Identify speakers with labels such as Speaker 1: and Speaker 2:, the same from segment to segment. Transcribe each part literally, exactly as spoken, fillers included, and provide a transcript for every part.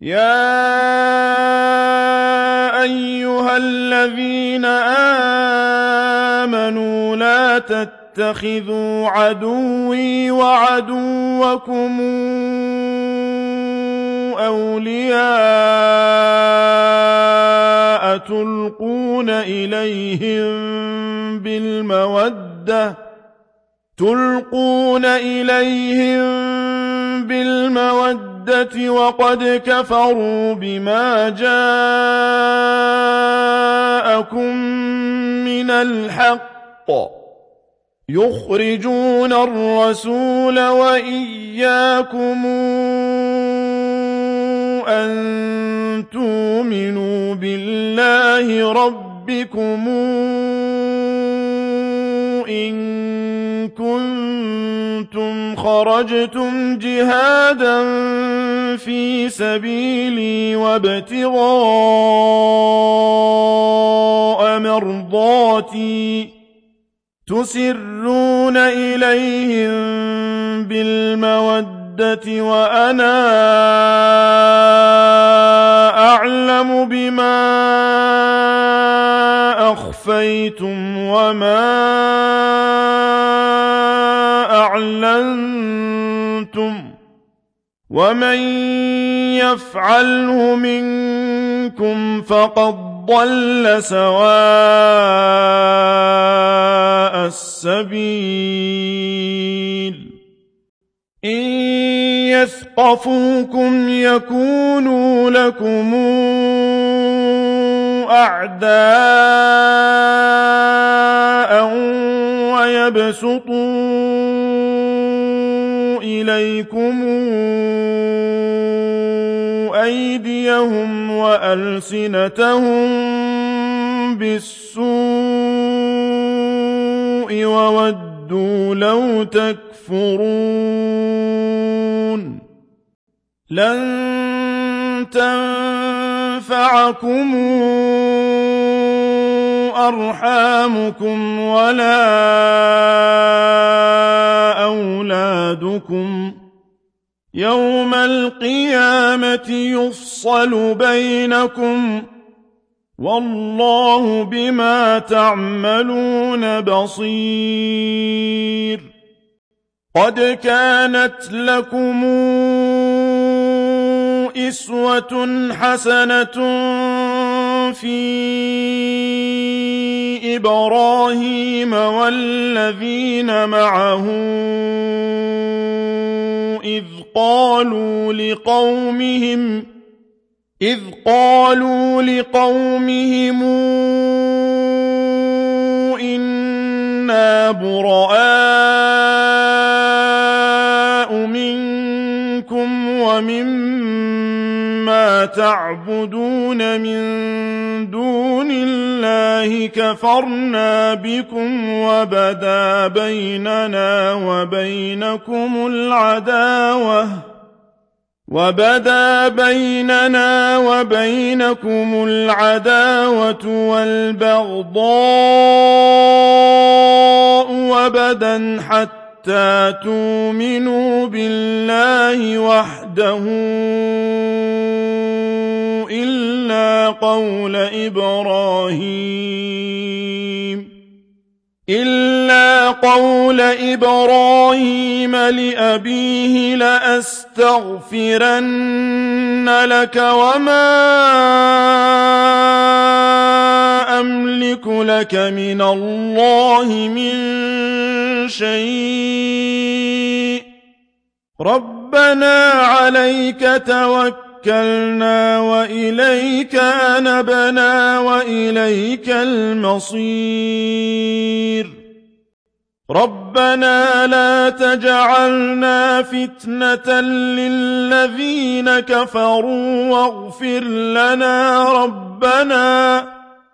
Speaker 1: يَا أَيُّهَا الَّذِينَ آمَنُوا لَا تَتَّخِذُوا عَدُوِّي وَعَدُوَّكُمْ أَوْلِيَاءَ تُلْقُونَ إِلَيْهِم بِالْمَوَدَّةِ تُلْقُونَ إِلَيْهِم بِالْمَوَدَّةِ وَقَدْ كَفَرُوا بِمَا جَاءَكُم مِّنَ الْحَقِّ يُخْرِجُونَ الرَّسُولَ وَإِيَّاكُمْ أَن تُؤْمِنُوا بِاللَّهِ رَبِّكُمْ إِن كُنتُمْ خَرَجْتُمْ جِهَادًا فِي سَبِيلِي وابتغاء مَرْضَاتِي تُسِرُّونَ إِلَيْهِم بِالْمَوَدَّةِ وَأَنَا أَعْلَمُ بِمَا أَخْفَيْتُمْ وَمَا أَعْلَنتُمْ وَمَن يَفْعَلْهُ مِنكُمْ فَقَدْ ضَلَّ سَوَاءَ السَّبِيلِ إِن يَثْقَفُوكُمْ يَكُونُوا لَكُمْ أَعْدَاءً وَيَبْسُطُوا إِلَيْكُمْ أَيْدِيَهُمْ وَأَلْسِنَتَهُم بِالسُّوءِ وَوَدُّوا لَوْ تَكْفُرُونَ لَن تَنفَعَكُمْ أَرْحَامُكُمْ وَلَا أَوْلَادُكُمْ يَوْمَ الْقِيَامَةِ يُفْصَلُ بَيْنَكُمْ وَاللَّهُ بِمَا تَعْمَلُونَ بَصِيرٌ قَدْ كَانَتْ لَكُمْ أُسْوَةٌ حَسَنَةٌ فِي إِبْرَاهِيمَ وَالَّذِينَ مَعَهُ إِذْ قَالُوا لِقَوْمِهِمْ إِذْ قَالُوا لِقَوْمِهِمْ إِنَّا بُرَآءُ مِنكُمْ وَمِمَّا تَعْبُدُونَ مِن دُونِ اللَّهِ كَفَرْنَا بِكُمْ وَبَدَا بَيْنَنَا وَبَيْنَكُمُ الْعَدَاوَةُ وَبَدَا بَيْنَنَا وَبَيْنَكُمُ الْعَدَاوَةُ وَالْبَغْضَاءُ أَبَدًا حَتَّىٰ تُؤْمِنُوا بِاللَّهِ وَحْدَهُ إِلَّا قَوْلَ إِبْرَاهِيمَ إِلَّا قَوْلَ إِبْرَاهِيمَ لِأَبِيهِ لَأَسْتَغْفِرَنَّ لَكَ وَمَا أَمْلِكُ لَكَ مِنَ اللَّهِ مِن شَيْءٍ رَبَّنَا عَلَيْكَ تَوَكَّلْنَا وَإِلَيْكَ أَنَبْنَا وَإِلَيْكَ الْمَصِيرُ رَبَّنَا لَا تَجْعَلْنَا فِتْنَةً لِّلَّذِينَ كَفَرُوا وَاغْفِرْ لَنَا رَبَّنَا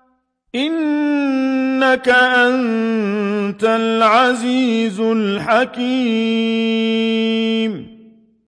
Speaker 1: إِنَّكَ أَنتَ الْعَزِيزُ الْحَكِيمُ